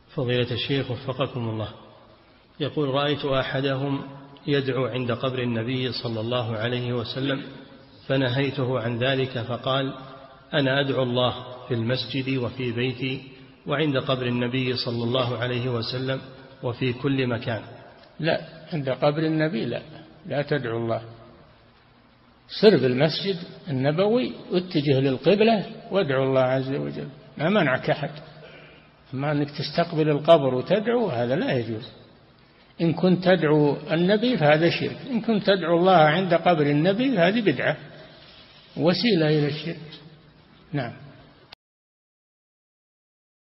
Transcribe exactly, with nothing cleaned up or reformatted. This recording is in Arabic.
فضيلة الشيخ وفقكم الله، يقول: رأيت أحدهم يدعو عند قبر النبي صلى الله عليه وسلم فنهيته عن ذلك، فقال: أنا أدعو الله في المسجد وفي بيتي وعند قبر النبي صلى الله عليه وسلم وفي كل مكان. لا، عند قبر النبي لا، لا تدعو الله. سر بالمسجد النبوي واتجه للقبلة وادعو الله عز وجل، ما منعك أحد. أما أنك تستقبل القبر وتدعو هذا لا يجوز. إن كنت تدعو النبي فهذا شرك، إن كنت تدعو الله عند قبر النبي هذه بدعة وسيلة إلى الشرك. نعم.